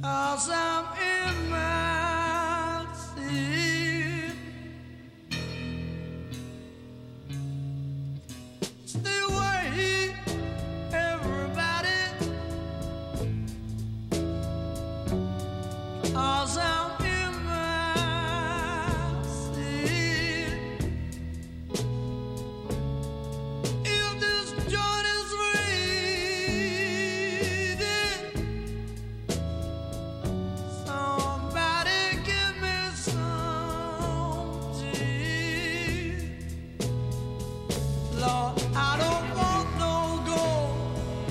'cause I'm in my sin. Stay away, everybody, 'cause I'm in my sin. If this joint is reading, somebody give me some gin. Lord, I don't want no gold.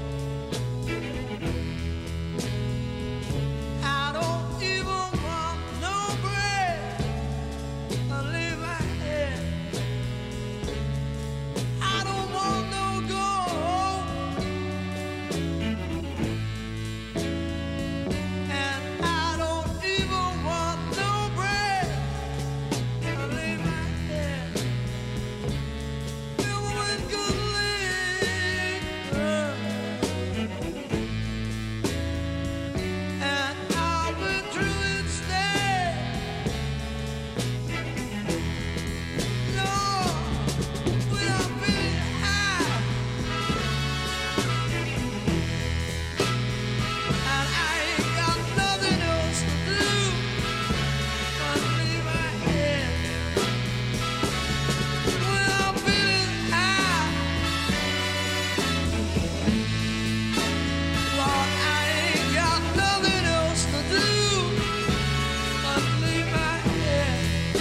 I don't even want no bread to leave my head. I don't want no gold, and I don't even want no bread to leave my head. Fill with good liquor, and I'll be true instead. Lord, when I'm feeling high, and I ain't got nothing else to do but leave my head. When I'm feeling high, Lord, I ain't got nothing else to do but leave my head.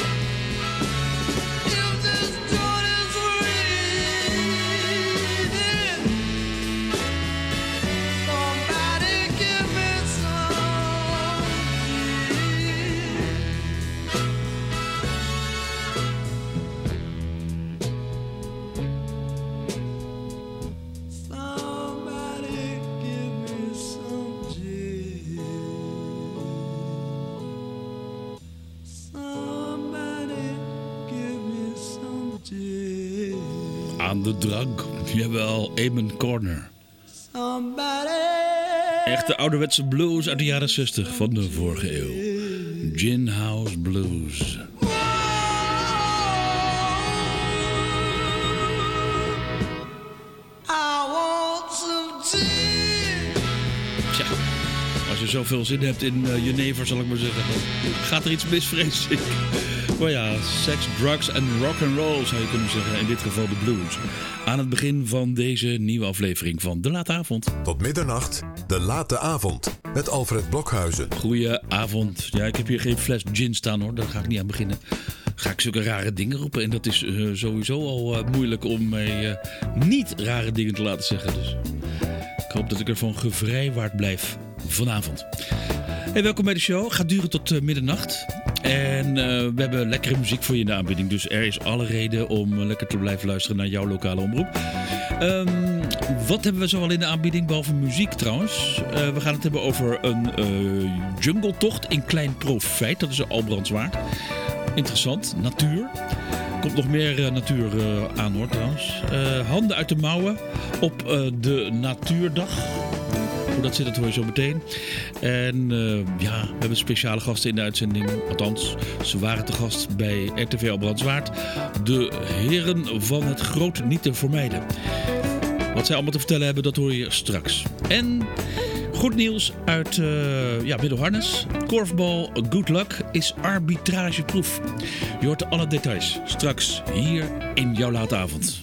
If this joint is reading, somebody give me some gin. Somebody give me some gin. Somebody give me some gin. Aan de drank. Jawel, Amen Corner. Somebody. Echte ouderwetse blues uit de jaren 60 van de vorige eeuw. Gin House Blues. I want some gin. Tja, als je zoveel zin hebt in jenever, zal ik maar zeggen, dan gaat er iets mis, vrees ik. Maar ja, seks, drugs en rock'n'roll zou je kunnen zeggen. In dit geval de blues. Aan het begin van deze nieuwe aflevering van De Late Avond. Tot middernacht, De Late Avond. Met Alfred Blokhuizen. Goedenavond. Ja, ik heb hier geen fles gin staan hoor. Daar ga ik niet aan beginnen. Ga ik zulke rare dingen roepen. En dat is sowieso al moeilijk om mij niet rare dingen te laten zeggen. Dus ik hoop dat ik ervan gevrijwaard blijf vanavond. Hey, welkom bij de show. Gaat duren tot middernacht. En we hebben lekkere muziek voor je in de aanbieding. Dus er is alle reden om lekker te blijven luisteren naar jouw lokale omroep. Wat hebben we zo al in de aanbieding, behalve muziek trouwens? We gaan het hebben over een jungletocht in Klein Profijt. Dat is een Albrandswaard. Interessant, natuur. Komt nog meer natuur aan hoor trouwens. Handen uit de mouwen op de Natuurdag. Hoe dat zit, dat hoor je zo meteen. En ja, we hebben speciale gasten in de uitzending. Althans, ze waren te gast bij RTV Albrandswaard. De heren van het groot niet te vermijden. Wat zij allemaal te vertellen hebben, dat hoor je straks. En goed nieuws uit Middelharnis. Korfbal Good Luck is arbitrageproef. Je hoort alle details straks hier in jouw late avond.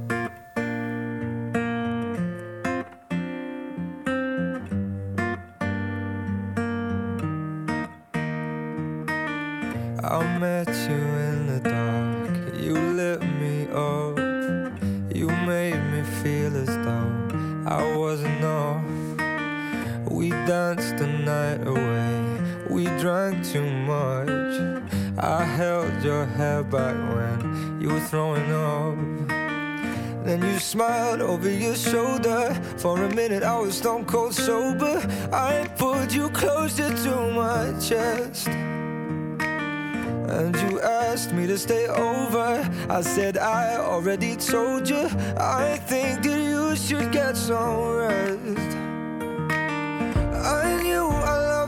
I met you in the dark, you lit me up. You made me feel as though I wasn't off. We danced the night away, we drank too much. I held your hair back when you were throwing up. Then you smiled over your shoulder. For a minute I was stone cold sober. I pulled you closer to my chest, and you asked me to stay over. I said I already told you. I think that you should get some rest. I knew I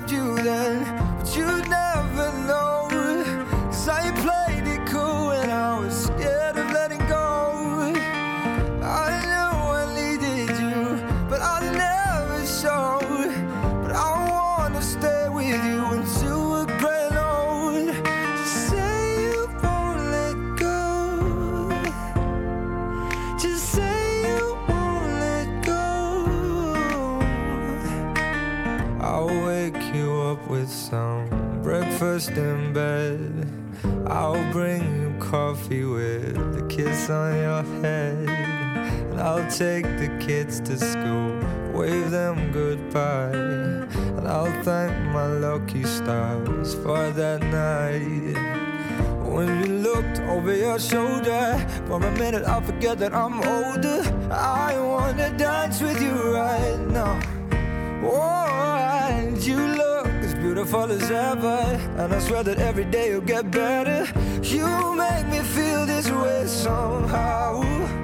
I'll wake you up with some breakfast in bed. I'll bring you coffee with a kiss on your head. And I'll take the kids to school, wave them goodbye. And I'll thank my lucky stars for that night. When you looked over your shoulder, for a minute I forget that I'm older. I wanna dance with you right now. Oh, and you look as beautiful as ever, and I swear that every day you'll get better. You make me feel this way somehow.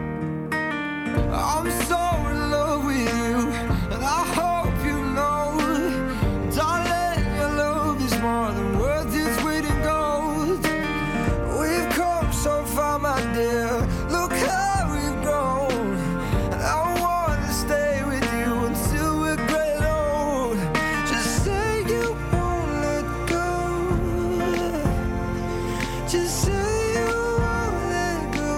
I'm so in love with you, and I hope you know, darling, your love is more than worth its weight in gold. We've come so far, my dear, look how we've grown, and I wanna stay with you until we're great and old. Just say you won't let go, just say you won't let go.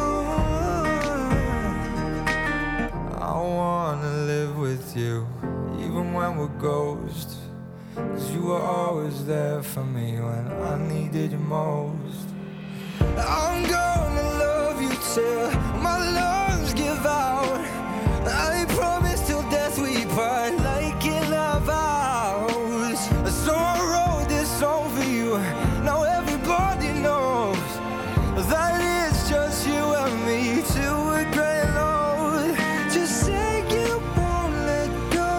I wanna live with you, even when we're ghosts, 'cause you were always there for me when I needed you most. I'm gonna love you till my lungs give out. I promise till death we part, like in our vows. So I wrote this song for you, now everybody knows that it's just you and me till we're gray and old. Just say you won't let go,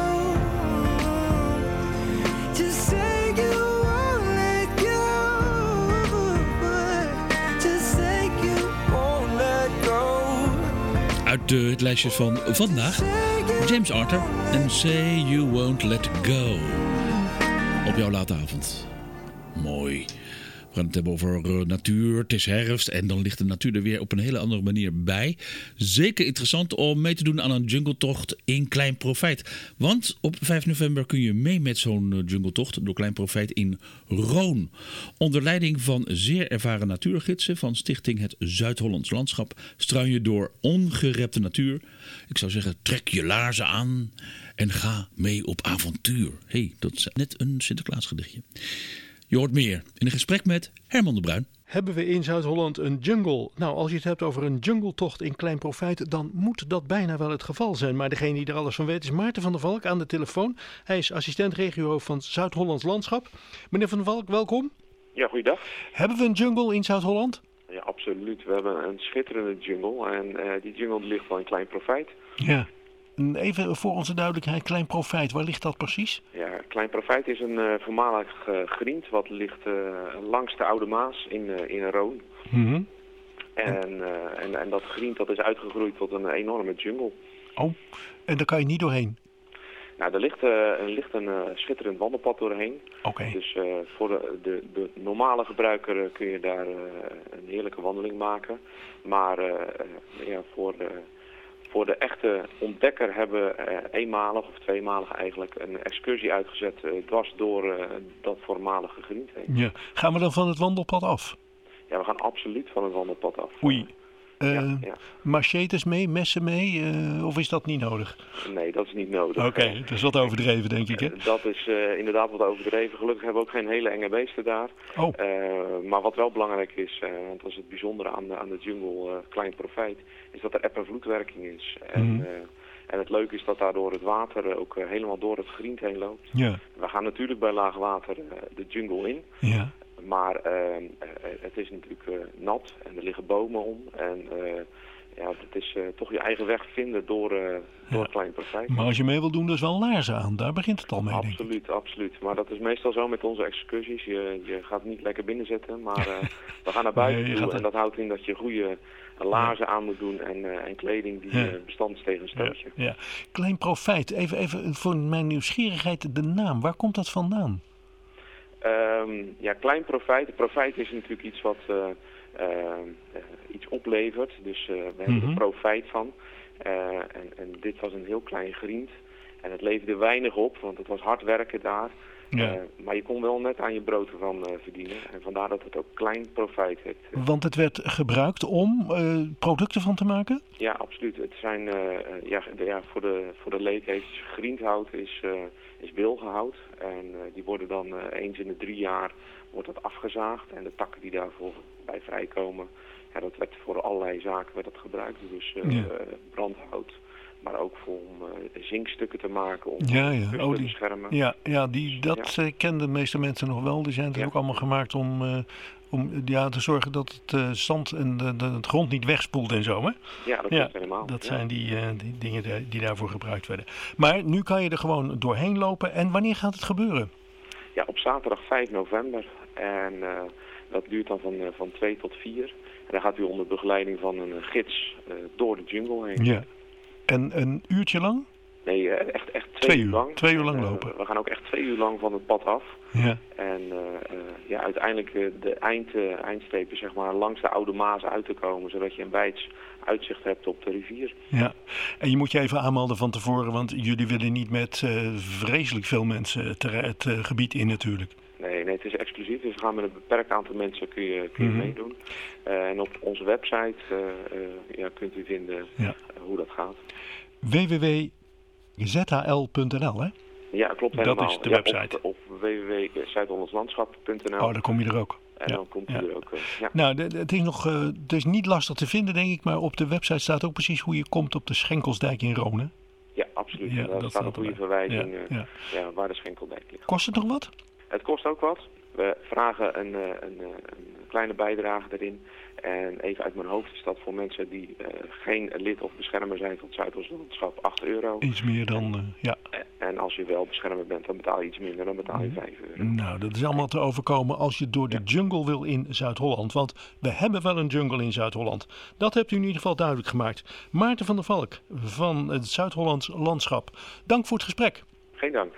just say you won't let go, just say you won't let go. Uit het lijstje van vandaag, James Arthur en Say You Won't Let Go. Op jouw late avond. Mooi. We gaan het hebben over natuur, het is herfst en dan ligt de natuur er weer op een hele andere manier bij. Zeker interessant om mee te doen aan een jungletocht in Klein Profijt. Want op 5 november kun je mee met zo'n jungletocht door Klein Profijt in Roon. Onder leiding van zeer ervaren natuurgidsen van Stichting Het Zuid-Hollands Landschap struin je door ongerepte natuur. Ik zou zeggen, trek je laarzen aan en ga mee op avontuur. Hey, dat is net een Sinterklaasgedichtje. Je hoort meer in een gesprek met Herman de Bruin. Hebben we in Zuid-Holland een jungle? Nou, als je het hebt over een jungletocht in Klein Profijt, dan moet dat bijna wel het geval zijn. Maar degene die er alles van weet is Maarten van der Valk aan de telefoon. Hij is assistent regiohoofd van Zuid-Hollands Landschap. Meneer van der Valk, welkom. Ja, goeiedag. Hebben we een jungle in Zuid-Holland? Ja, absoluut. We hebben een schitterende jungle en die jungle ligt wel in Klein Profijt. Ja. Even voor onze duidelijkheid, Klein Profijt, waar ligt dat precies? Ja, Klein Profijt is een voormalig griend wat ligt langs de Oude Maas in Roon. Mm-hmm. En dat griend dat is uitgegroeid tot een enorme jungle. Oh, en daar kan je niet doorheen? Nou, er ligt een schitterend wandelpad doorheen. Oké. Dus voor de normale gebruiker kun je daar een heerlijke wandeling maken. Maar ja, voor de echte ontdekker hebben we eenmalig of tweemalig eigenlijk een excursie uitgezet dwars door dat voormalige griend heen. Ja. Gaan we dan van het wandelpad af? Ja, we gaan absoluut van het wandelpad af. Oei. Ja. Machetes mee, messen mee, of is dat niet nodig? Nee, dat is niet nodig. Oké, dat is wat overdreven, denk ik, hè? Dat is inderdaad wat overdreven. Gelukkig hebben we ook geen hele enge beesten daar. Oh. Maar wat wel belangrijk is, want dat is het bijzondere aan de jungle Klein Profijt, is dat er eb- en vloedwerking is. En het leuke is dat daardoor het water ook helemaal door het griend heen loopt. Ja. We gaan natuurlijk bij laag water de jungle in. Ja. Maar het is natuurlijk nat en er liggen bomen om. En ja, het is toch je eigen weg vinden door Klein Profijt. Maar als je mee wil doen, dat is wel laarzen aan. Daar begint het al mee, denk ik. Absoluut, absoluut. Maar dat is meestal zo met onze excursies. Je gaat niet lekker binnen zitten, maar we gaan naar buiten toe. En dat houdt in dat je goede laarzen aan moet doen en kleding die bestand is tegen een stootje. Ja. Klein Profijt, even voor mijn nieuwsgierigheid de naam. Waar komt dat vandaan? Ja, Klein Profijt. Profijt is natuurlijk iets wat iets oplevert. Dus we hebben er profijt van. En dit was een heel klein griend. En het leverde weinig op, want het was hard werken daar. Ja. Maar je kon wel net aan je brood ervan verdienen. En vandaar dat het ook klein profijt heeft. Want het werd gebruikt om producten van te maken? Ja, absoluut. Het zijn, voor de leedheestjes, griendhout is wilgenhout. En die worden dan eens in de 3 jaar wordt dat afgezaagd. En de takken die daarvoor bij vrijkomen, ja, dat werd voor allerlei zaken werd dat gebruikt. Dus brandhout, maar ook voor om zinkstukken te maken, om kusten te beschermen. Dat kenden de meeste mensen nog wel. Die zijn natuurlijk ook allemaal gemaakt om te zorgen dat het zand en het grond niet wegspoelt en zo. Hè? Ja, dat klopt helemaal. Dat zijn die dingen die daarvoor gebruikt werden. Maar nu kan je er gewoon doorheen lopen. En wanneer gaat het gebeuren? Ja, op zaterdag 5 november. En dat duurt dan van 2 tot 4. En dan gaat u onder begeleiding van een gids door de jungle heen. Ja. En een uurtje lang? Nee, echt 2 uur lang. 2 uur lang lopen. We gaan ook echt 2 uur lang van het pad af. Ja. En uiteindelijk de eindstreep is zeg maar langs de Oude Maas uit te komen, zodat je een wijds uitzicht hebt op de rivier. Ja, en je moet je even aanmelden van tevoren, want jullie willen niet met vreselijk veel mensen het gebied in natuurlijk. Nee, het is exclusief. Dus we gaan met een beperkt aantal mensen kun je meedoen. En op onze website kunt u vinden hoe dat gaat. www.zhl.nl, hè? Ja, klopt helemaal. Dat is de website. Op www.zuidhollandslandschap.nl. Oh, dan kom je er ook. En dan komt hij er ook. Nou, het is niet lastig te vinden, denk ik, maar op de website staat ook precies hoe je komt op de Schenkelsdijk in Ronen. Ja, absoluut. Ja, daar staat een goede verwijzing waar de Schenkeldijk ligt. Kost het nog wat? Het kost ook wat. We vragen een kleine bijdrage erin. En even uit mijn hoofd is dat voor mensen die geen lid of beschermer zijn van het Zuidoost-landschap €8. Iets meer dan, En als je wel beschermer bent, dan betaal je iets minder, dan betaal je €5. Nou, dat is allemaal te overkomen als je door de jungle wil in Zuid-Holland. Want we hebben wel een jungle in Zuid-Holland. Dat hebt u in ieder geval duidelijk gemaakt. Maarten van der Valk van het Zuid-Hollands Landschap. Dank voor het gesprek. Geen dank.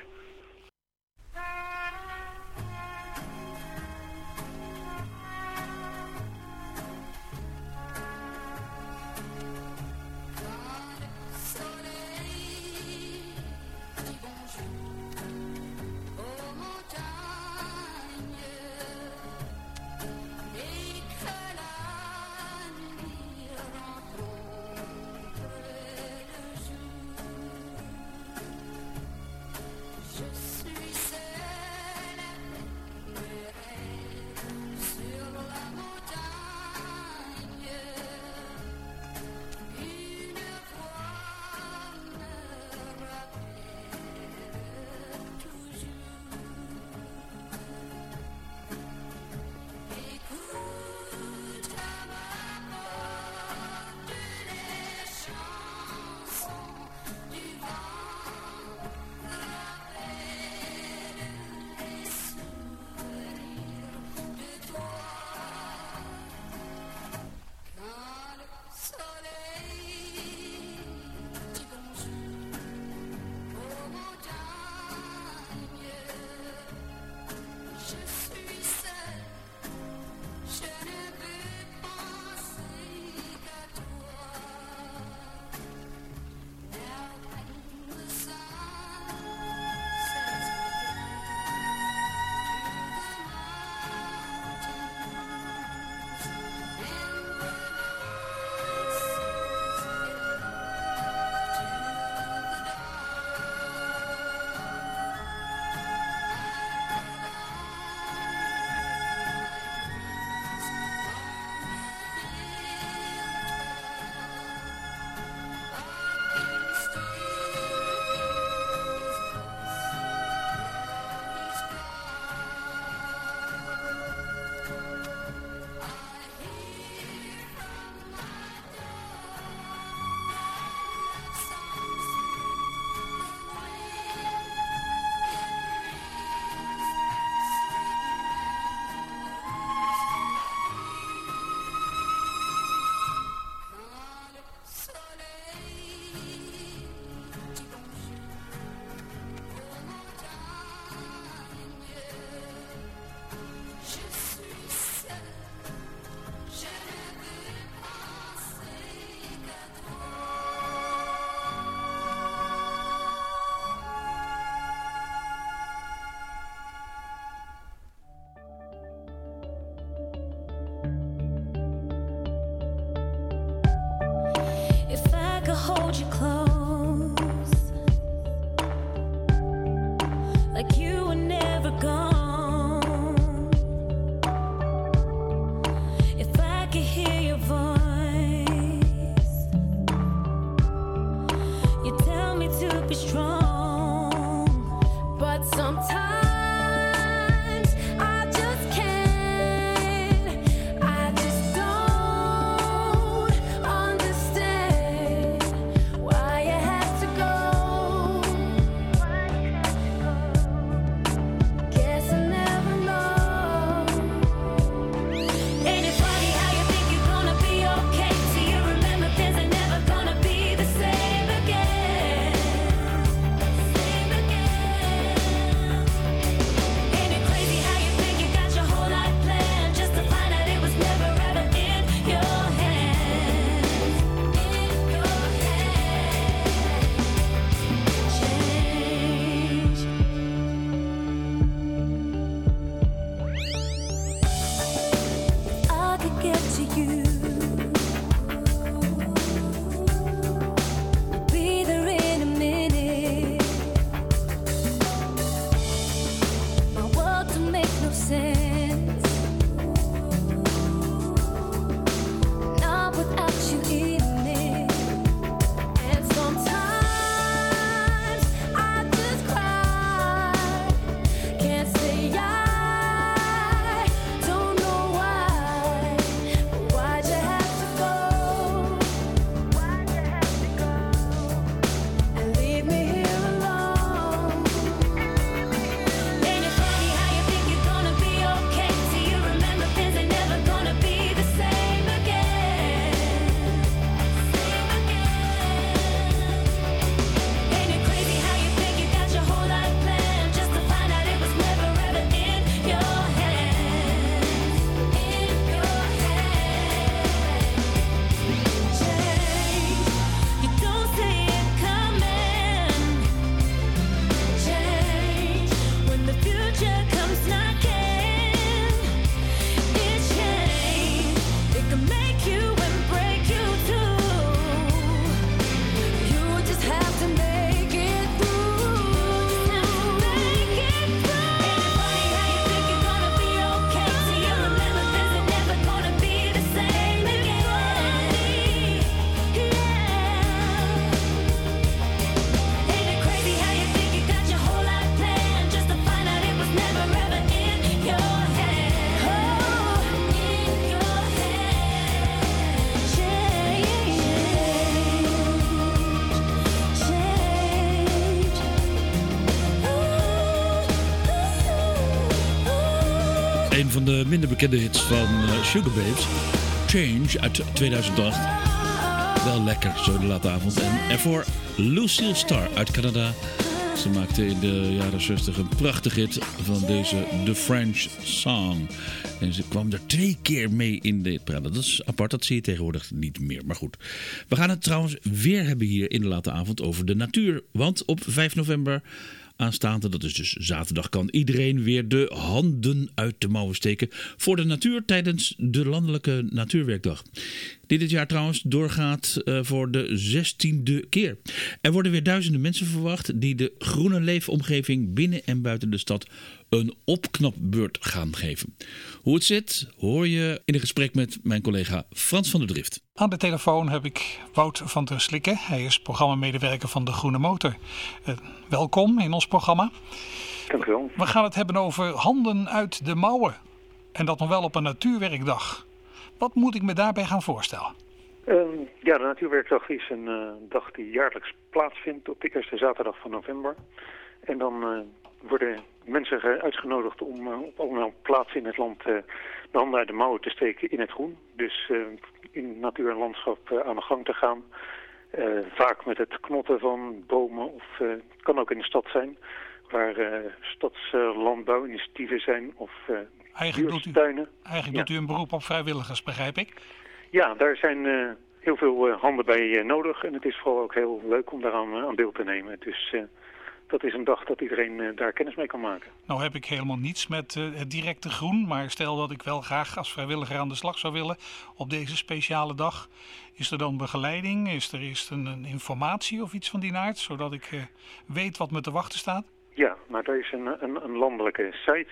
een van de minder bekende hits van Sugar Babes. Change uit 2008. Wel lekker, zo de late avond. En ervoor Lucille Starr uit Canada. Ze maakte in de jaren 60 een prachtig hit van deze The French Song. En ze kwam er 2 keer mee in dit programma. Dat is apart, dat zie je tegenwoordig niet meer. Maar goed, we gaan het trouwens weer hebben hier in de late avond over de natuur. Want op 5 november aanstaande, dat is dus zaterdag, kan iedereen weer de handen uit de mouwen steken voor de natuur tijdens de Landelijke Natuurwerkdag. Die dit jaar trouwens doorgaat voor de 16e keer. Er worden weer duizenden mensen verwacht die de groene leefomgeving binnen en buiten de stad een opknapbeurt gaan geven. Hoe het zit hoor je in een gesprek met mijn collega Frans van der Drift. Aan de telefoon heb ik Wout van der Slikken. Hij is programmamedewerker van de Groene Motor. Welkom in ons programma. Dank u wel. We gaan het hebben over handen uit de mouwen. En dat nog wel op een natuurwerkdag. Wat moet ik me daarbij gaan voorstellen? Ja, de Natuurwerkdag is een dag die jaarlijks plaatsvindt op de eerste zaterdag van november. En dan worden mensen uitgenodigd om op allemaal plaatsen in het land de handen uit de mouwen te steken in het groen. Dus in natuur en landschap aan de gang te gaan. Vaak met het knotten van bomen of het kan ook in de stad zijn. Waar stadslandbouwinitiatieven zijn of buurtuinen. Eigenlijk doet u een beroep op vrijwilligers, begrijp ik? Ja, daar zijn heel veel handen bij nodig. En het is vooral ook heel leuk om daaraan aan deel te nemen. Dus dat is een dag dat iedereen daar kennis mee kan maken. Nou heb ik helemaal niets met het directe groen. Maar stel dat ik wel graag als vrijwilliger aan de slag zou willen op deze speciale dag. Is er dan begeleiding? Is er eerst een informatie of iets van die aard? Zodat ik weet wat me te wachten staat? Ja, maar er is een landelijke site,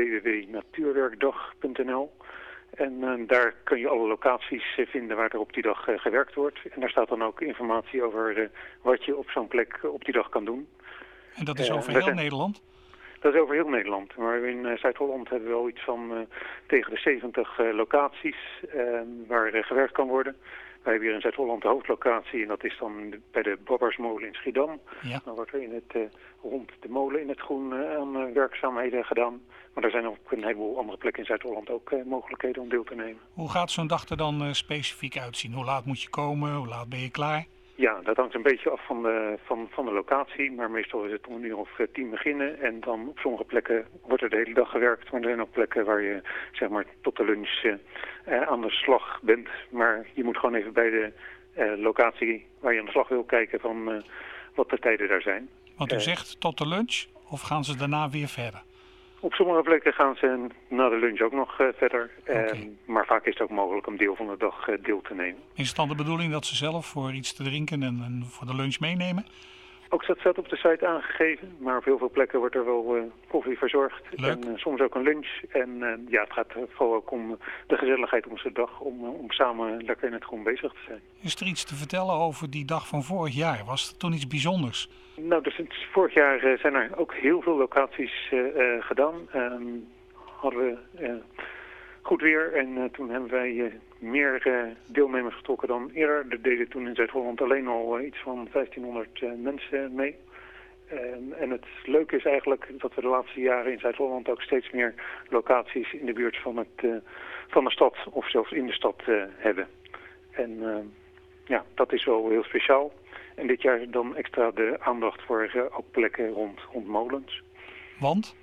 www.natuurwerkdag.nl. En daar kun je alle locaties vinden waar er op die dag gewerkt wordt. En daar staat dan ook informatie over wat je op zo'n plek op die dag kan doen. En dat is over heel Nederland? Dat is over heel Nederland. Maar in Zuid-Holland hebben we wel iets van tegen de 70 locaties waar gewerkt kan worden. Wij hebben hier in Zuid-Holland de hoofdlocatie en dat is dan bij de Babbersmolen in Schiedam. Ja. Dan wordt er rond de molen in het groen aan werkzaamheden gedaan. Maar er zijn op een heleboel andere plekken in Zuid-Holland ook mogelijkheden om deel te nemen. Hoe gaat zo'n dag er dan specifiek uitzien? Hoe laat moet je komen? Hoe laat ben je klaar? Ja, dat hangt een beetje af van de locatie, maar meestal is het om 9:10 beginnen. En dan op sommige plekken wordt er de hele dag gewerkt, maar er zijn ook plekken waar je zeg maar tot de lunch aan de slag bent. Maar je moet gewoon even bij de locatie waar je aan de slag wil kijken van wat de tijden daar zijn. Want u zegt tot de lunch of gaan ze daarna weer verder? Op sommige plekken gaan ze na de lunch ook nog verder. Okay. Maar vaak is het ook mogelijk om deel van de dag deel te nemen. Is het dan de bedoeling dat ze zelf voor iets te drinken en voor de lunch meenemen? Ook dat staat op de site aangegeven, maar op heel veel plekken wordt er wel koffie verzorgd. Leuk. En soms ook een lunch. En het gaat vooral ook om de gezelligheid om de dag, om samen lekker in het groen bezig te zijn. Is er iets te vertellen over die dag van vorig jaar? Was het toen iets bijzonders? Nou, dus vorig jaar zijn er ook heel veel locaties gedaan. Hadden we goed weer en toen hebben wij meer deelnemers getrokken dan eerder. Er deden toen in Zuid-Holland alleen al iets van 1500 mensen mee. En het leuke is eigenlijk dat we de laatste jaren in Zuid-Holland ook steeds meer locaties in de buurt van de stad of zelfs in de stad hebben. En dat is wel heel speciaal. En dit jaar dan extra de aandacht voor ook plekken rond molens. Want?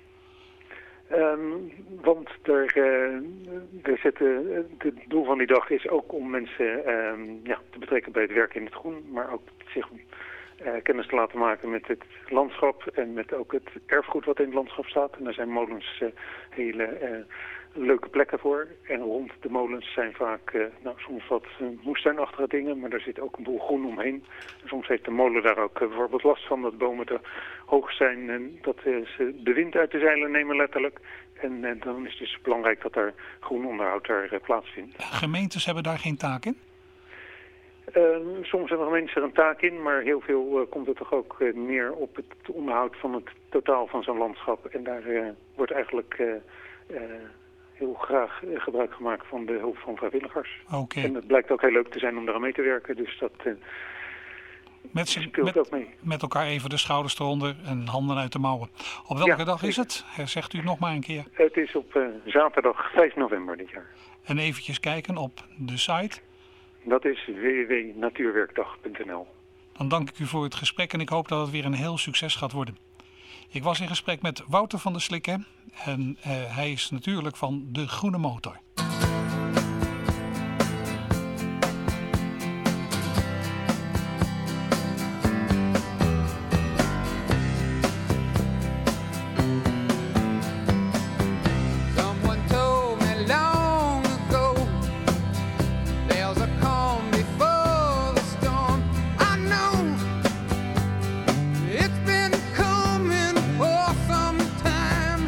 Want het doel van die dag is ook om mensen te betrekken bij het werk in het groen, maar ook zich kennis te laten maken met het landschap en met ook het erfgoed wat in het landschap staat. En daar zijn molens hele leuke plekken voor. En rond de molens zijn vaak soms wat moestuinachtige dingen, maar er zit ook een boel groen omheen. En soms heeft de molen daar ook bijvoorbeeld last van dat bomen te hoog zijn en dat ze de wind uit de zeilen nemen letterlijk. En dan is het dus belangrijk dat er groen onderhoud daar plaatsvindt. Gemeentes hebben daar geen taak in? Soms hebben gemeentes er een taak in, maar heel veel komt het toch ook neer op het onderhoud van het totaal van zo'n landschap. En daar wordt eigenlijk heel graag gebruik gemaakt van de hulp van vrijwilligers. Okay. En het blijkt ook heel leuk te zijn om daar aan mee te werken, dus dat speelt ook mee. Met elkaar even de schouders eronder en handen uit de mouwen. Op welke dag is het? Zegt u nog maar een keer. Het is op zaterdag 5 november dit jaar. En eventjes kijken op de site. Dat is www.natuurwerkdag.nl. Dan dank ik u voor het gesprek en ik hoop dat het weer een heel succes gaat worden. Ik was in gesprek met Wouter van der Slikken en hij is natuurlijk van De Groene Motor. Someone told me long ago there's a calm before the storm. I know it's been coming for some time.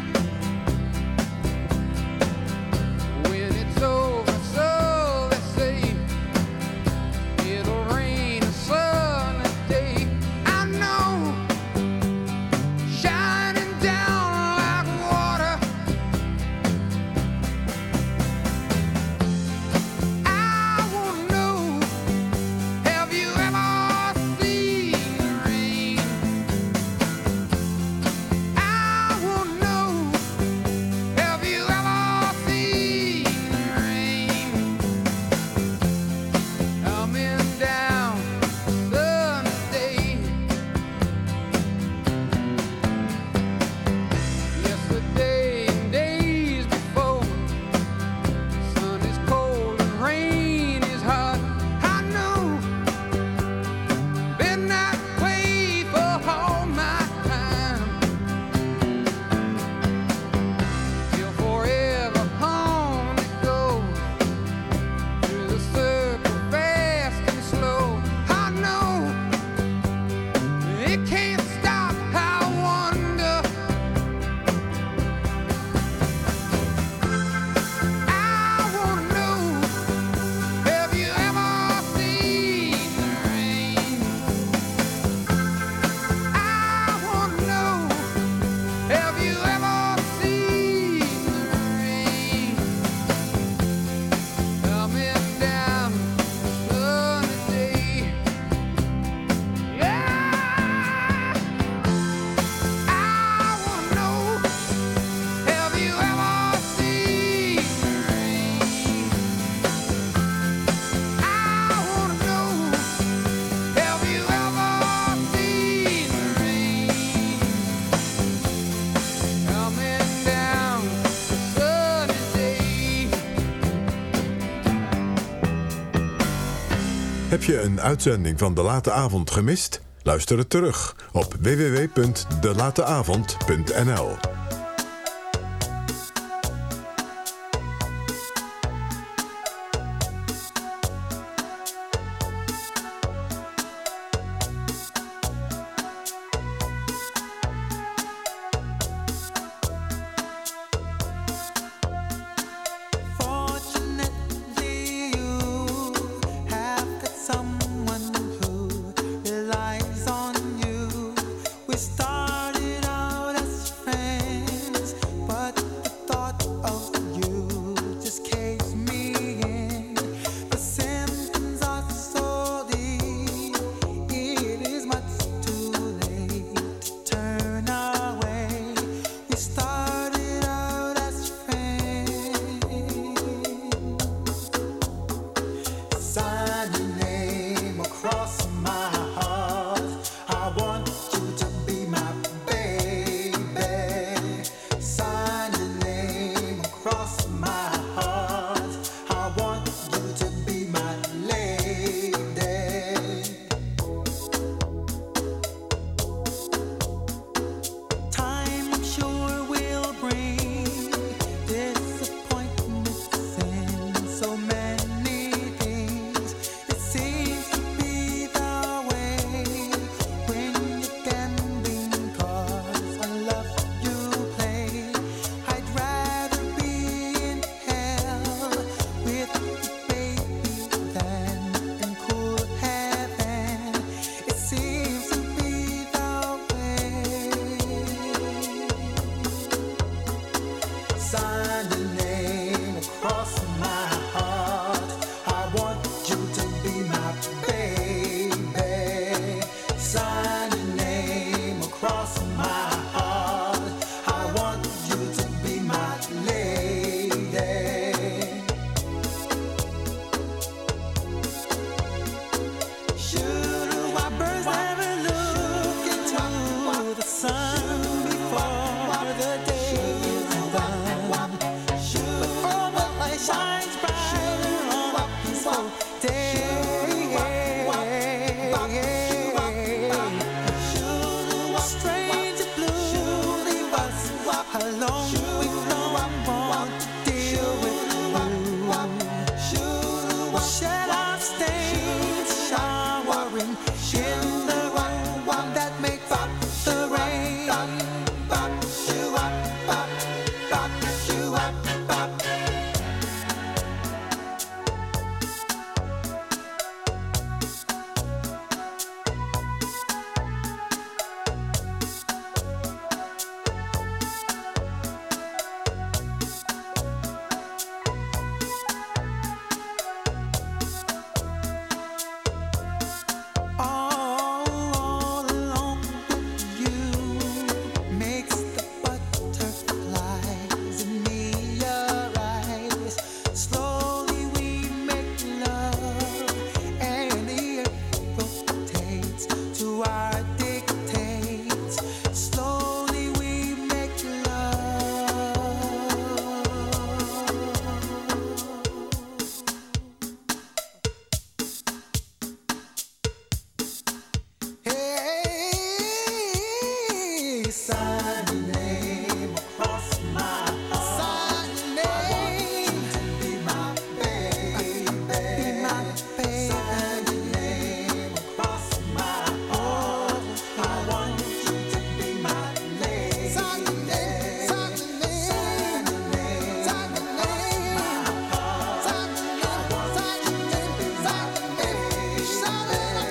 When it's over, so they say it'll rain a sunny day. I know, shining down like water. I wanna know, have you ever seen the rain? I wanna know, have you ever seen the rain? Coming down sunny day. Yesterday and days before, sun is cold and rain is hot. I know, been that way for all my time. Till forever on it goes, through the circle fast and slow. I know, it can't stop. I wonder, I wanna know, have you ever seen the rain? I wanna know, have you ever seen the rain? Coming down sunny day. Yeah, I wanna know, have you ever seen the rain? I wanna know, have you ever seen the rain? Coming down sunny day. Heb je een uitzending van De Late Avond gemist? Luister het terug op www.delateavond.nl. Fortunately, you have got someone who relies on you. We started out as friends, but the thought of you just caves me in. The symptoms are so deep, it is much too late to turn away. We started out as friends. Sign your name across my heart. I want you to be my baby. Sign your name across my heart. I want you to be my lady. Time, I'm sure, will bring disappointments and so many things. It seems to be the way when you gambling, 'cause I love you play. I'd rather be in hell with you, baby, than in cool heaven. It seems to be the way. Sign your name across my heart. I want you to be my baby.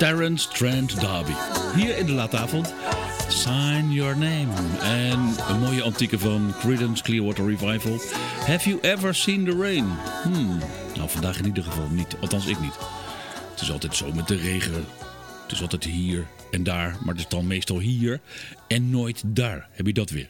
Terence Trent D'Arby. Hier in de late avond, Sign Your Name. En een mooie antieke van Creedence Clearwater Revival. Have You Ever Seen the Rain? Nou, vandaag in ieder geval niet. Althans, ik niet. Het is altijd zo met de regen. Het is altijd hier en daar. Maar het is dan meestal hier en nooit daar. Heb je dat weer.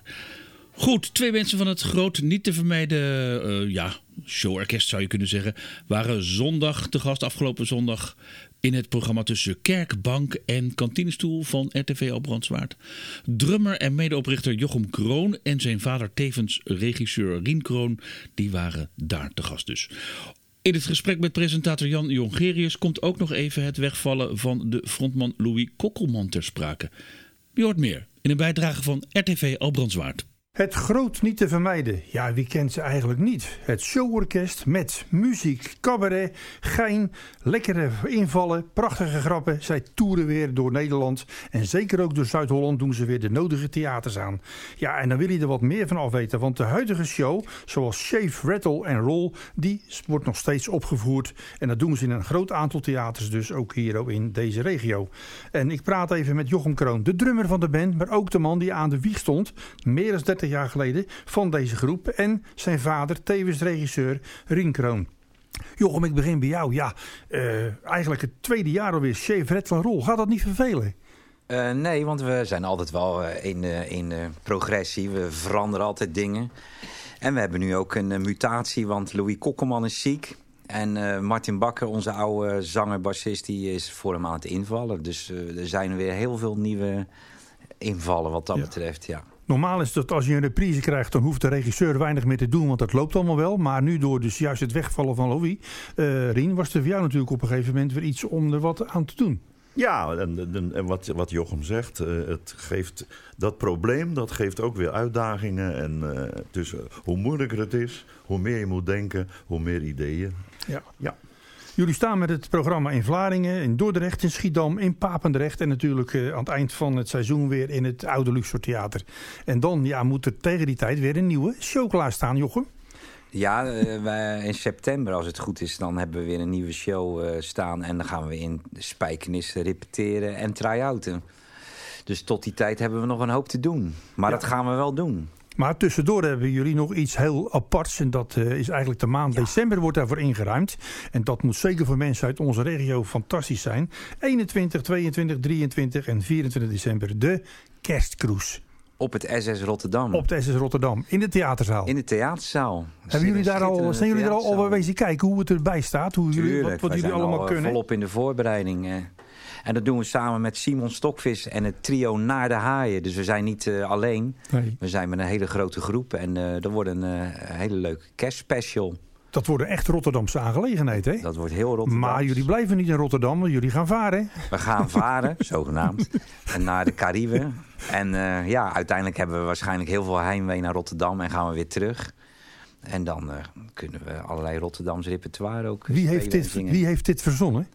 Goed, 2 mensen van het groot niet te vermijden showorkest zou je kunnen zeggen, waren zondag te gast, afgelopen zondag, in het programma tussen Kerk, Bank en Kantinestoel van RTV Albrandswaard. Drummer en medeoprichter Jochem Kroon en zijn vader tevens regisseur Rien Kroon, die waren daar te gast dus. In het gesprek met presentator Jan Jongerius komt ook nog even het wegvallen van de frontman Louis Kokkelman ter sprake. Je hoort meer in een bijdrage van RTV Albrandswaard. Het groot niet te vermijden. Ja, wie kent ze eigenlijk niet? Het showorkest met muziek, cabaret, gein, lekkere invallen, prachtige grappen. Zij toeren weer door Nederland en zeker ook door Zuid-Holland doen ze weer de nodige theaters aan. Ja, en dan wil je er wat meer van afweten, want de huidige show, zoals Shave, Rattle en Roll, die wordt nog steeds opgevoerd. En dat doen ze in een groot aantal theaters, dus ook hier in deze regio. En ik praat even met Jochem Kroon, de drummer van de band, maar ook de man die aan de wieg stond, meer dan 30 jaar geleden, van deze groep. En zijn vader, tevens regisseur, Rien Kroon. Jochem, ik begin bij jou. Ja, eigenlijk het tweede jaar alweer, Shave, Rattle en Roll. Gaat dat niet vervelen? Nee, want we zijn altijd wel in progressie. We veranderen altijd dingen. En we hebben nu ook een mutatie, want Louis Kokkelman is ziek. En Martin Bakker, onze oude zanger-bassist, die is voor hem aan het invallen. Dus er zijn weer heel veel nieuwe invallen wat dat betreft, ja. Normaal is dat als je een reprise krijgt, dan hoeft de regisseur weinig meer te doen, want dat loopt allemaal wel. Maar nu door dus juist het wegvallen van Louis, Rien, was er voor jou natuurlijk op een gegeven moment weer iets om er wat aan te doen. Ja, en wat Jochem zegt, het geeft dat probleem, dat geeft ook weer uitdagingen. En dus hoe moeilijker het is, hoe meer je moet denken, hoe meer ideeën. Ja. Jullie staan met het programma in Vlaardingen, in Dordrecht, in Schiedam, in Papendrecht en natuurlijk aan het eind van het seizoen weer in het oude Luxor Theater. En dan moet er tegen die tijd weer een nieuwe show klaarstaan, Jochem. Ja, in september, als het goed is, dan hebben we weer een nieuwe show staan. En dan gaan we in Spijkenisse repeteren en try-outen. Dus tot die tijd hebben we nog een hoop te doen. Maar dat gaan we wel doen. Maar tussendoor hebben jullie nog iets heel aparts. En dat is eigenlijk de maand december wordt daarvoor ingeruimd. En dat moet zeker voor mensen uit onze regio fantastisch zijn. 21, 22, 23 en 24 december de Kerstcruise. Op het SS Rotterdam. Op de SS Rotterdam, in de theaterzaal. In de theaterzaal. Zijn jullie daar al wezen kijken hoe het erbij staat? Wat jullie allemaal kunnen? Volop in de voorbereiding. En dat doen we samen met Simon Stokvis en het trio Naar de Haaien. Dus we zijn niet alleen. Nee. We zijn met een hele grote groep. En er wordt een hele leuke kerstspecial. Dat wordt een echt Rotterdamse aangelegenheid, hè? Dat wordt heel Rotterdam. Maar jullie blijven niet in Rotterdam, want jullie gaan varen. We gaan varen, zogenaamd. En naar de Cariben. En uiteindelijk hebben we waarschijnlijk heel veel heimwee naar Rotterdam. En gaan we weer terug. En dan kunnen we allerlei Rotterdamse repertoire ook. Wie heeft dit verzonnen?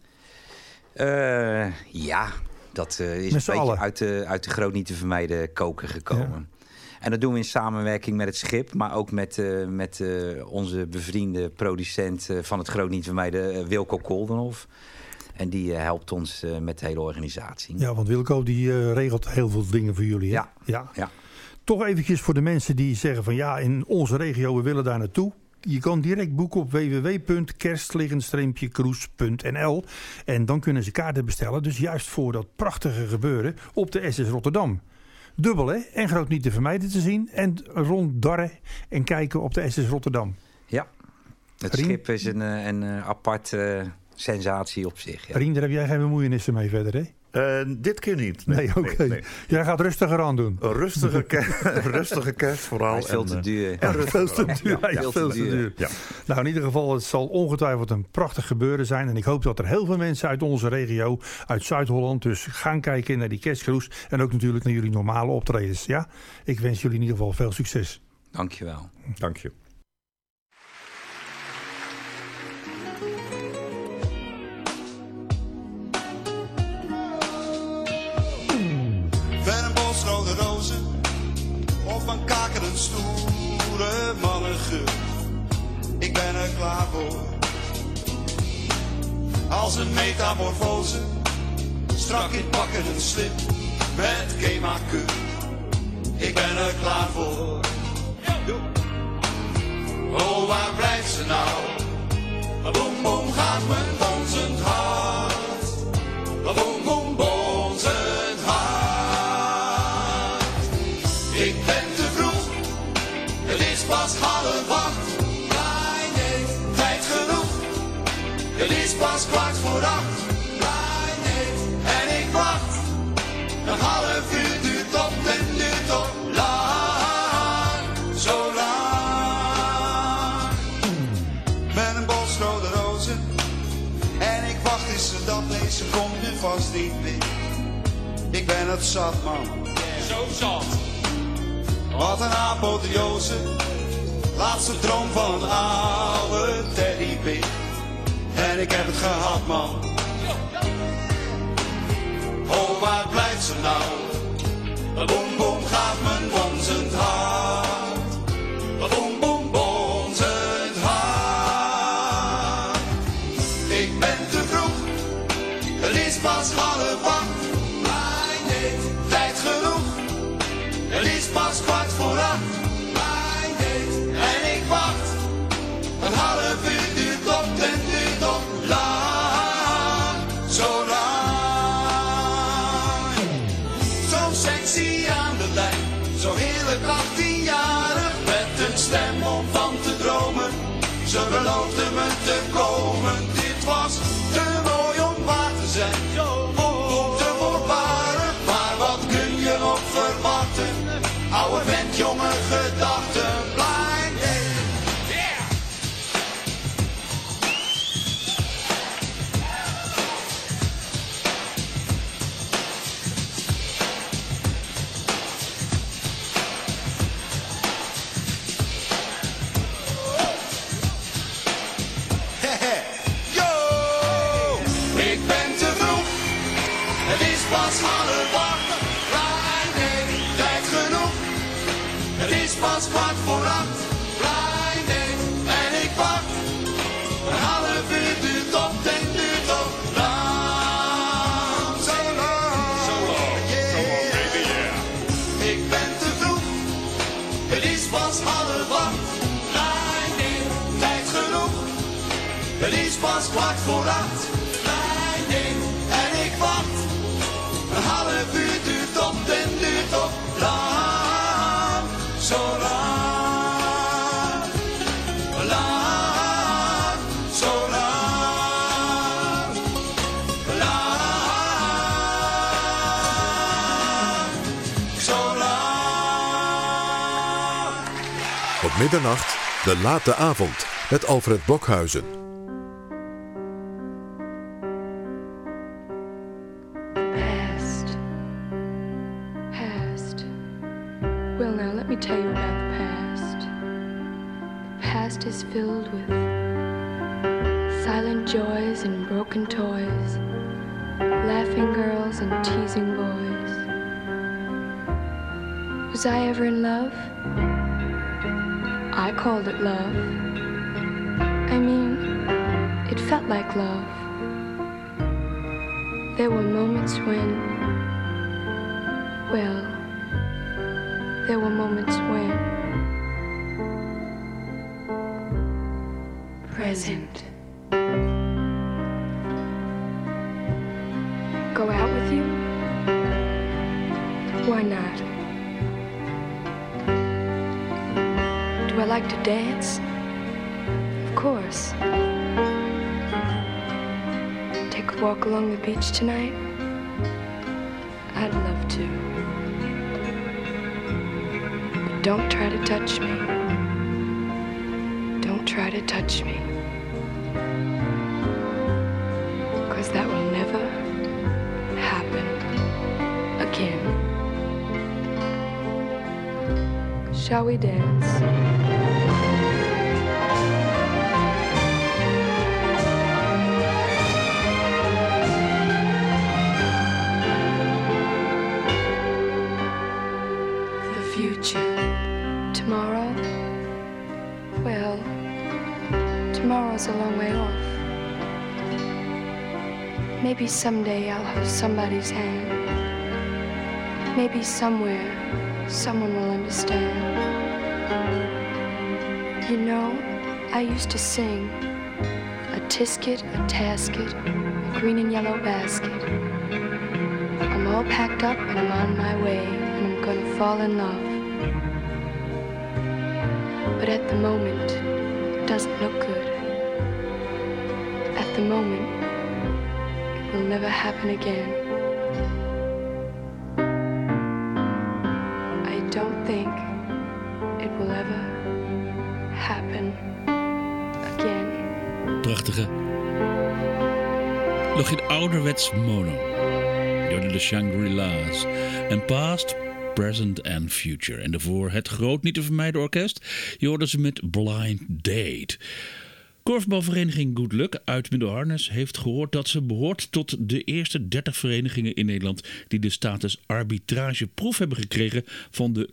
Dat is een beetje uit de groot niet te vermijden koker gekomen. Ja. En dat doen we in samenwerking met het schip, maar ook met onze bevriende producent van het groot niet te vermijden, Wilco Koldenhof. En die helpt ons met de hele organisatie. Ja, want Wilco die regelt heel veel dingen voor jullie. Hè? Ja. Toch eventjes voor de mensen die zeggen van in onze regio we willen daar naartoe. Je kan direct boeken op www.kerstliggen-cruise.nl en dan kunnen ze kaarten bestellen. Dus juist voor dat prachtige gebeuren op de SS Rotterdam. Dubbel hè? En groot niet te vermijden te zien. En rond darren en kijken op de SS Rotterdam. Ja, het schip is een aparte sensatie op zich. Ja. Rien, daar heb jij geen bemoeienissen mee verder hè? Dit keer niet. Nee, oké. Nee. Jij gaat rustiger aan doen. Een rustige kerst vooral. Hij is veel te duur. Veel te duur. Ja. Nou, in ieder geval, het zal ongetwijfeld een prachtig gebeuren zijn. En ik hoop dat er heel veel mensen uit onze regio, uit Zuid-Holland, dus gaan kijken naar die kerstcruise. En ook natuurlijk naar jullie normale optredens. Ja? Ik wens jullie in ieder geval veel succes. Dankjewel. Dank je. Rode rozen of van kaken een stoere mannengeur. Ik ben er klaar voor. Als een metamorfose strak in pak en een slip met Kema-keur. Ik ben er klaar voor. Oh, waar blijft ze nou? Boem, boem gaat mijn bonzend hart. Boem, boem, bonzend hart. Ik ben te vroeg, het is pas 7:30. Nee, tijd genoeg, het is pas 7:15. Nee, en ik wacht, een half uur duurt op en duurt op lang, zo lang. Met een bos rode rozen, en ik wacht is de dag, nee ze komt nu vast niet meer. Ik ben het zat man, zo zat. Wat een apotheose, laatste droom van een oude teddybeer. En ik heb het gehad man. Oh, waar blijft ze nou? Boem, boem gaat mijn bonzend hart. Boem, boem, bonzend hart. Ik ben te vroeg, het is pas 7:30. Nee, tijd genoeg, het is pas 7:15. Nee, en ik wacht, een half uur duurt op en duurt op lang, zo lang. Zo sexy aan de lijn, zo heerlijk 18-jarig, met een stem om van te dromen. Ze beloofde me te komen, dit was te mooi om waar te zijn. Om te voorbarig, maar wat kun je nog verwachten? Oude vent, jonge gedachten, blind date. Yeah! Yo! Ik ben te vroeg, het is pas 7:30. Blind date, tijd genoeg, het is pas 7:15. Blind date, en ik wacht, een half uur duurt op en duurt op lang. Zo lang, zo lang, yeah. Baby, yeah. Ik ben te vroeg, het is pas 7:30. Blind date, tijd genoeg, het is pas 7:15. Blind date, en ik wacht, een half uur duurt op en duurt op lang. Zo lang, lang, zo lang, lang, zo lang. Op middernacht, de late avond, met Alfred Blokhuizen. Past. Past. Well, now let me tell you about the past. The past is filled with silent joys and broken toys, laughing girls and teasing boys. Was I ever in love? I called it love. I mean, it felt like love. There were moments when, well, there were moments when. Present. Go out with you? Why not? Do I like to dance? Of course. Take a walk along the beach tonight? I'd love to. But don't try to touch me. Don't try to touch me. 'Cause that will never happen again. Shall we dance? The future. Tomorrow? Well, tomorrow's a long way off. Maybe someday I'll hold somebody's hand. Maybe somewhere someone will understand. You know, I used to sing a tisket, a tasket, a green and yellow basket. I'm all packed up and I'm on my way and I'm gonna fall in love. But at the moment, it doesn't look good. At the moment, it will never happen again. I don't think it will ever happen again. Prachtige. Nog in ouderwets mono. Door de Shangri-La's. En past, present and future. En daarvoor het groot niet te vermijden orkest. Je hoorde ze met Blind Date. Korfbalvereniging Good Luck uit Middelharnis heeft gehoord dat ze behoort tot de eerste 30 verenigingen in Nederland die de status arbitrageproef hebben gekregen van de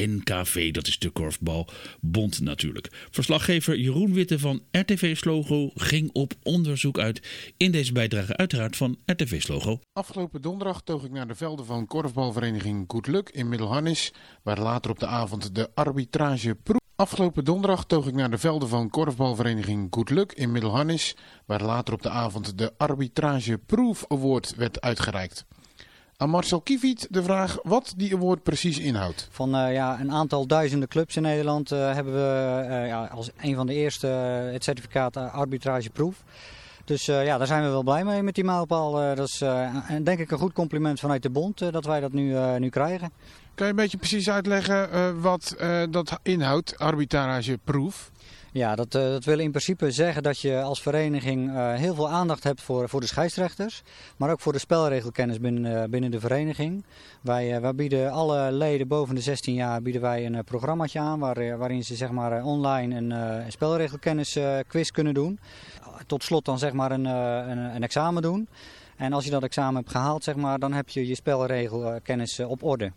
KNKV. Dat is de Korfbalbond natuurlijk. Verslaggever Jeroen Witte van RTV Slogo ging op onderzoek uit in deze bijdrage uiteraard van RTV Slogo. Afgelopen donderdag toog ik naar de velden van korfbalvereniging Good Luck in Middelharnis, waar later op de avond de arbitrageproef Afgelopen donderdag toog ik naar de velden van korfbalvereniging Good Luck in Middelharnis, waar later op de avond de Arbitrage Proof Award werd uitgereikt. Aan Marcel Kiefiet de vraag wat die award precies inhoudt. Van een aantal duizenden clubs in Nederland hebben we als een van de eerste het certificaat Arbitrage Proof. Dus daar zijn we wel blij mee met die mijlpaal. Dat is denk ik een goed compliment vanuit de bond dat wij dat nu krijgen. Kan je een beetje precies uitleggen wat dat inhoudt, arbitrageproef? Ja, dat wil in principe zeggen dat je als vereniging heel veel aandacht hebt voor de scheidsrechters. Maar ook voor de spelregelkennis binnen de vereniging. Wij bieden alle leden boven de 16 jaar bieden wij een programmaatje aan waarin ze zeg maar, online een spelregelkennis quiz kunnen doen. Tot slot dan zeg maar een examen doen. En als je dat examen hebt gehaald, zeg maar, dan heb je je spelregelkennis op orde.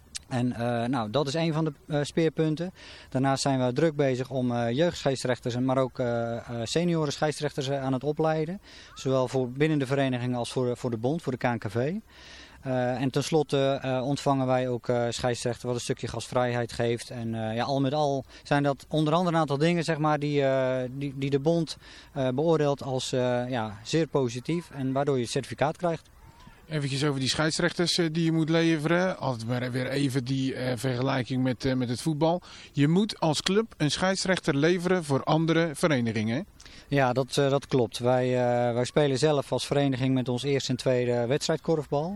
En dat is een van de speerpunten. Daarnaast zijn we druk bezig om jeugdscheidsrechters, maar ook senioren scheidsrechters aan het opleiden. Zowel voor binnen de vereniging als voor de bond, voor de KNKV. En tenslotte ontvangen wij ook scheidsrechten wat een stukje gastvrijheid geeft. En al met al zijn dat onder andere een aantal dingen zeg maar, die de bond beoordeelt als zeer positief. En waardoor je het certificaat krijgt. Eventjes over die scheidsrechters die je moet leveren. Altijd maar weer even die vergelijking met het voetbal. Je moet als club een scheidsrechter leveren voor andere verenigingen. Ja, dat klopt. Wij spelen zelf als vereniging met ons eerste en tweede wedstrijd korfbal.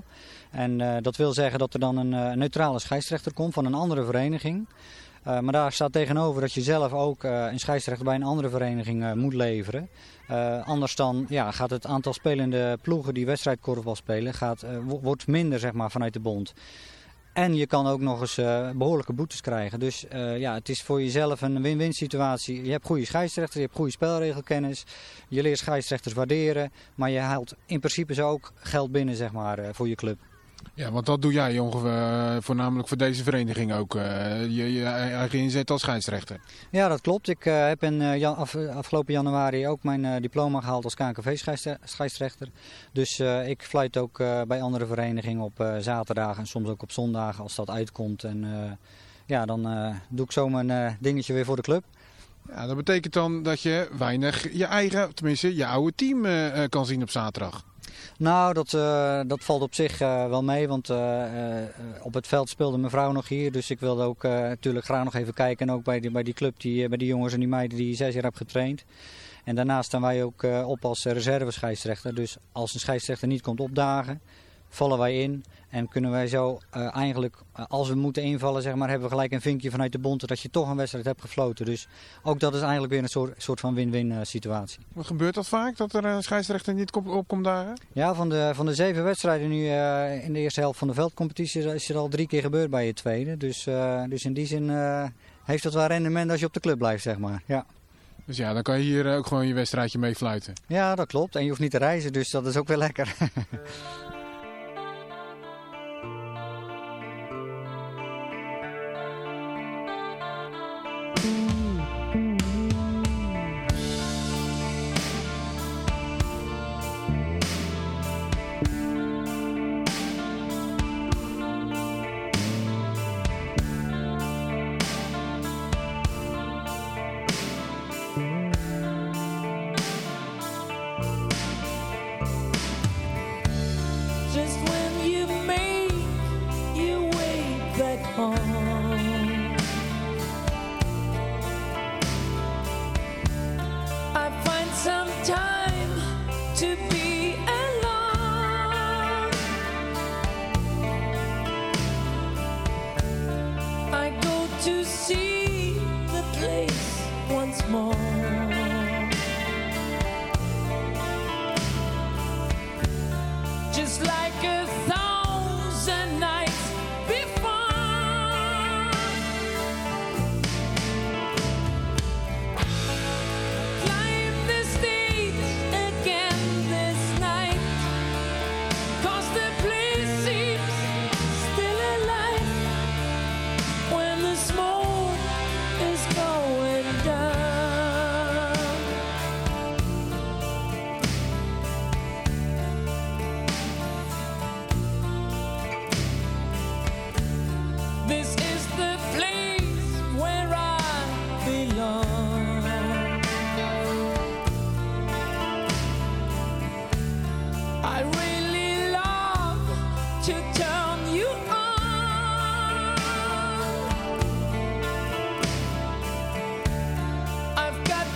En dat wil zeggen dat er dan een neutrale scheidsrechter komt van een andere vereniging. Maar daar staat tegenover dat je zelf ook een scheidsrechter bij een andere vereniging moet leveren. Anders dan gaat het aantal spelende ploegen die wedstrijdkorfbal spelen wordt minder zeg maar, vanuit de bond. En je kan ook nog eens behoorlijke boetes krijgen. Dus het is voor jezelf een win-win situatie. Je hebt goede scheidsrechters, je hebt goede spelregelkennis. Je leert scheidsrechters waarderen. Maar je haalt in principe zo ook geld binnen zeg maar, voor je club. Ja, want dat doe jij ongeveer voornamelijk voor deze vereniging ook. Je eigen inzet als scheidsrechter. Ja, dat klopt. Ik heb afgelopen januari ook mijn diploma gehaald als KNKV-scheidsrechter. Dus ik fluit ook bij andere verenigingen op zaterdagen en soms ook op zondagen als dat uitkomt. En dan doe ik zo mijn dingetje weer voor de club. Ja, dat betekent dan dat je weinig je eigen, tenminste je oude team kan zien op zaterdag. Nou, dat valt op zich wel mee, want op het veld speelde mijn vrouw nog hier. Dus ik wilde ook natuurlijk graag nog even kijken. En ook bij die club, bij die jongens en die meiden die 6 jaar heb getraind. En daarnaast staan wij ook op als reservescheidsrechter. Dus als een scheidsrechter niet komt opdagen, vallen wij in. En kunnen wij zo eigenlijk, als we moeten invallen, zeg maar, hebben we gelijk een vinkje vanuit de bond dat je toch een wedstrijd hebt gefloten. Dus ook dat is eigenlijk weer een soort van win-win situatie. Wat gebeurt dat vaak, dat er een scheidsrechter niet opkomt dagen? Ja, van de 7 wedstrijden nu in de eerste helft van de veldcompetitie is er al 3 keer gebeurd bij je tweede. Dus in die zin heeft het wel rendement als je op de club blijft, zeg maar. Ja. Dus ja, dan kan je hier ook gewoon je wedstrijdje mee fluiten. Ja, dat klopt. En je hoeft niet te reizen, dus dat is ook weer lekker.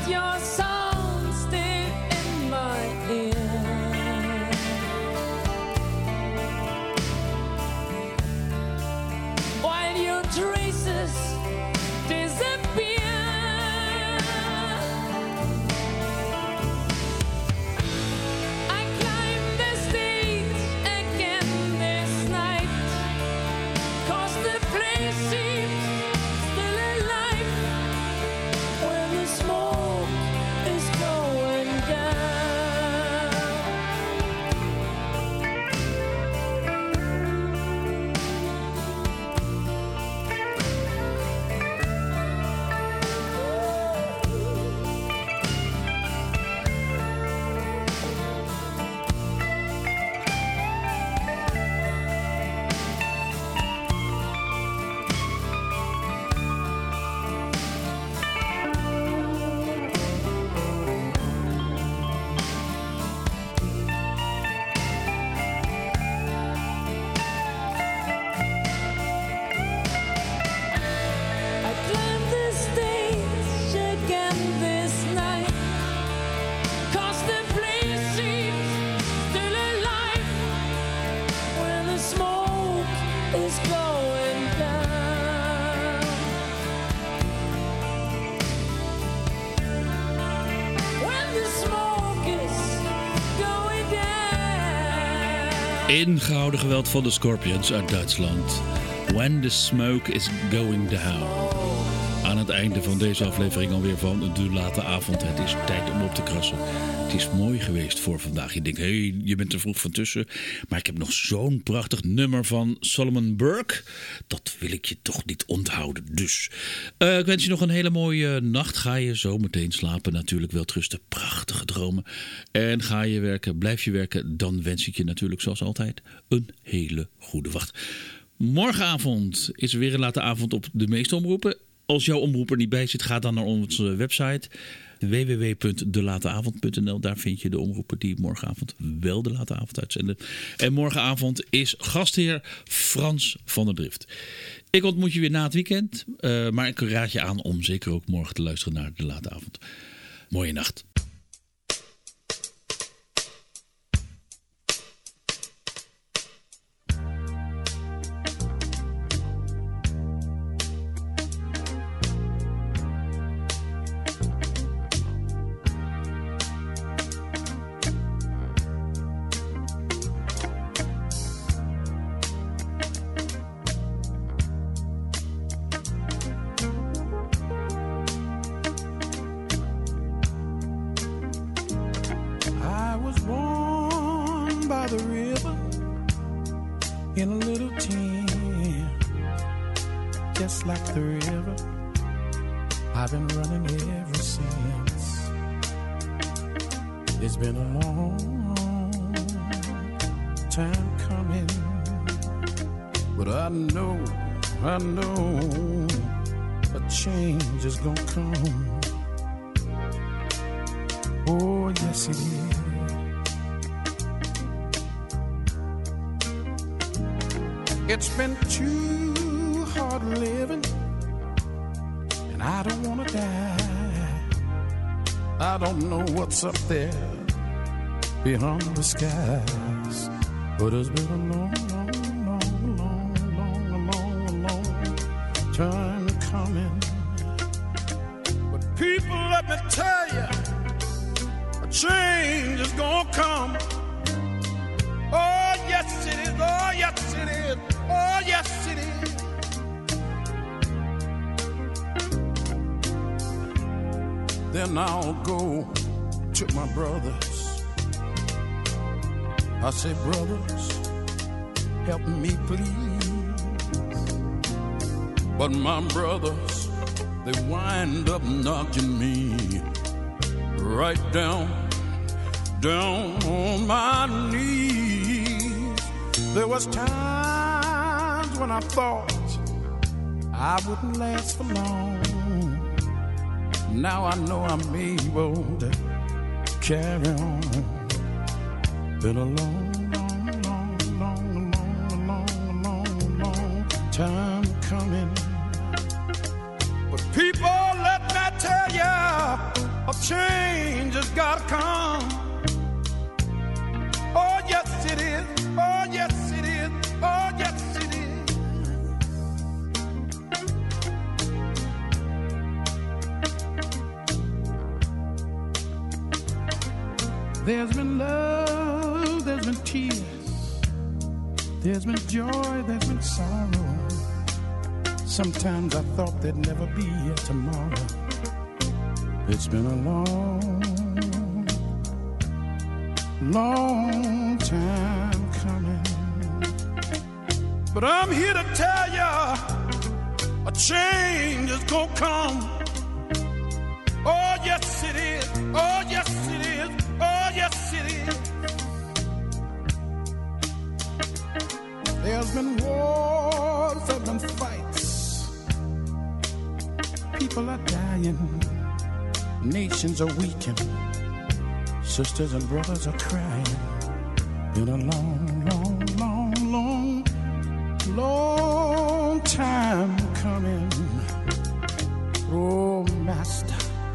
your song still in my ear. While your traces disappear. I climb the stage again this night, 'cause the place seems still alive when the smoke is going down. I climb the stage again this night, 'cause the place seems still alive when the smoke is going down. When the smoke is going down. Ingehouden geweld van de Scorpions uit Duitsland. When the smoke is going down. Aan het einde van deze aflevering alweer van De Late Avond. Het is tijd om op te krassen. Het is mooi geweest voor vandaag. Je denkt, hé, je bent er vroeg van tussen. Maar ik heb nog zo'n prachtig nummer van Solomon Burke. Dat wil ik je toch niet onthouden. Dus ik wens je nog een hele mooie nacht. Ga je zo meteen slapen. Natuurlijk wel rusten. Prachtige dromen. En ga je werken, blijf je werken. Dan wens ik je natuurlijk zoals altijd een hele goede wacht. Morgenavond is er weer een late avond op de meeste omroepen. Als jouw omroep er niet bij zit, ga dan naar onze website www.delateavond.nl. Daar vind je de omroepen die morgenavond wel de late avond uitzenden. En morgenavond is gastheer Frans van der Drift. Ik ontmoet je weer na het weekend. Maar ik raad je aan om zeker ook morgen te luisteren naar de late avond. Mooie nacht. I was born by the river in a little tin, just like the river. I've been running ever since. It's been a long time coming, but I know a change is gonna come. Oh, yes it is. It's been too hard living, and I don't wanna die. I don't know what's up there beyond the skies, but it's been a long time coming. But people, let me tell you, a change is gonna come. Oh, yes it is. Oh, yes it is. Oh, yes it is. Then I'll go to my brothers. I say, brothers, help me please. But my brothers, they wind up knocking me right down on my knees. There was times when I thought I wouldn't last for long. Now I know I'm able to carry on. Been a long time coming. But people, let me tell you, a There's been love, there's been tears, there's been joy, there's been sorrow. Sometimes I thought there'd never be a tomorrow. It's been a long, long time coming. But I'm here to tell ya, a change is gonna come. Oh, yes it is. Oh, yes it is. Oh, yes it is. There's been wars, there's been fights. People are dying. Nations are weakening. Sisters and brothers are crying. Been a long, long, long, long, long time coming. Oh, Master,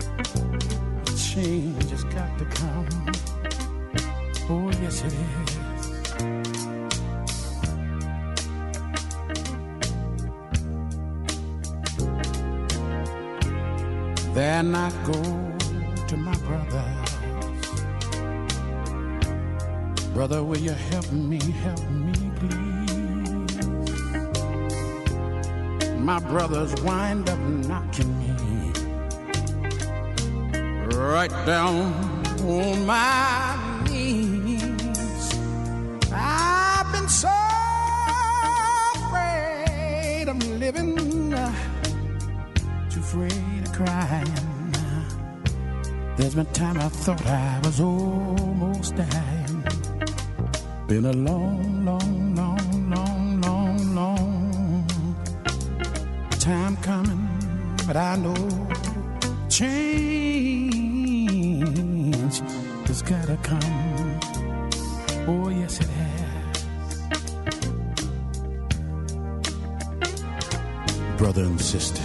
change has got to come. Oh, yes, it is. Then I go to my brothers. Brother, will you help me, please? My brothers wind up knocking me right down on my knees. I've been so afraid of living, too afraid of crying. There's been time I thought I was almost dying. Been a long, long, long, long, long, long time coming, but I know change has gotta come. Oh, yes, it has. Brother and sister,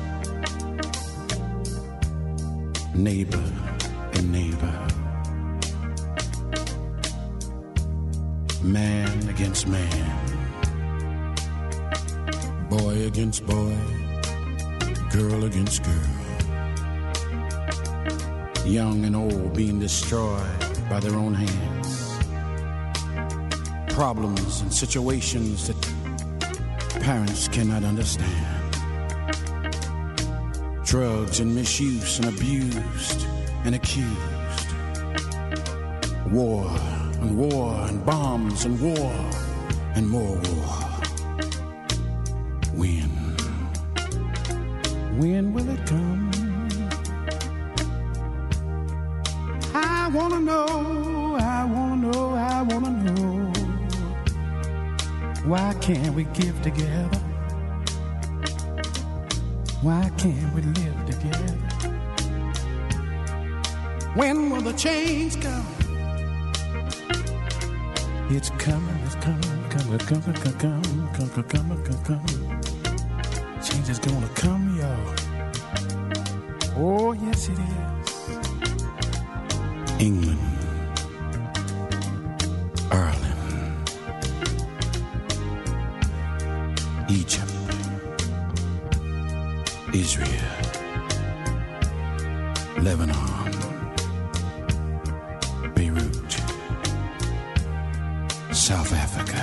neighbor and neighbor, man against man, boy against boy, girl against girl, young and old being destroyed by their own hands, problems and situations that parents cannot understand, drugs and misuse and abused and accused, war and war and bombs and war and more war. When will it come? I wanna know, I wanna know, I wanna know. Why can't we give together? Why can't we live together? When will the change come? It's coming, it's coming, coming, coming, coming, coming, coming, coming. Change is gonna come, y'all. Oh, yes, it is. England, Ireland, Egypt, Israel, Lebanon, Beirut, South Africa,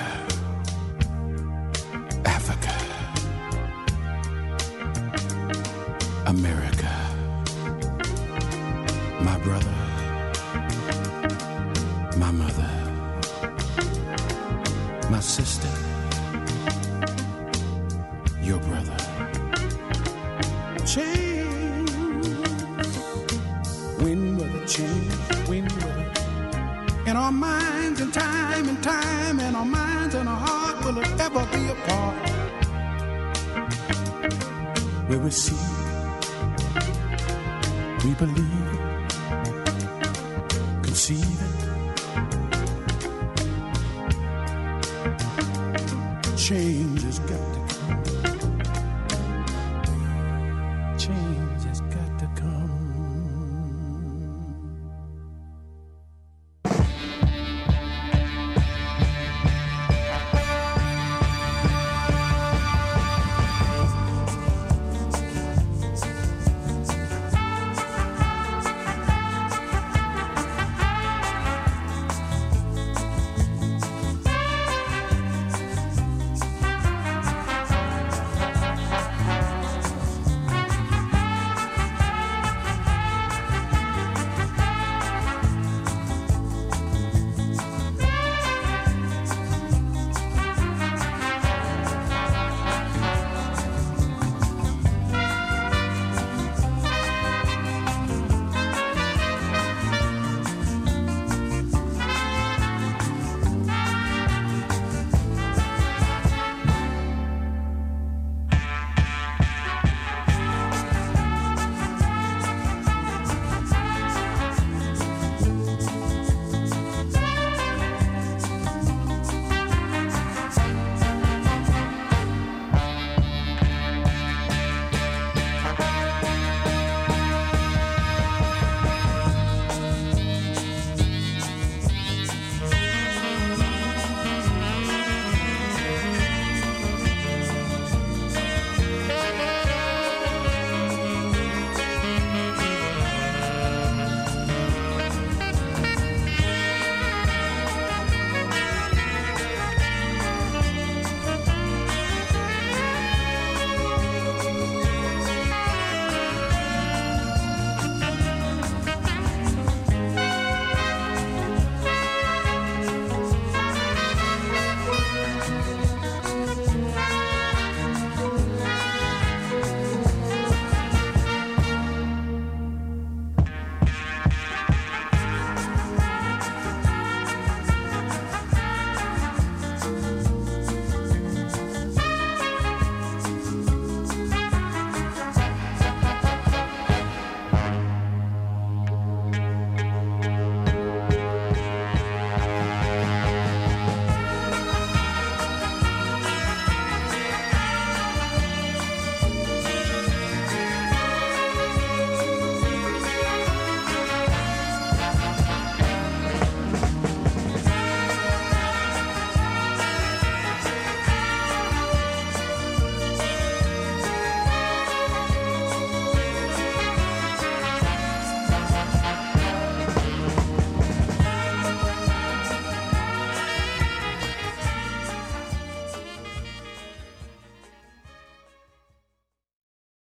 America, my brother, my mother, my sister, your brother. Change. When will it change? When will it? In our minds and time, in our minds and our heart, will it ever be apart? Will we see? We believe it, conceive it. Change has got to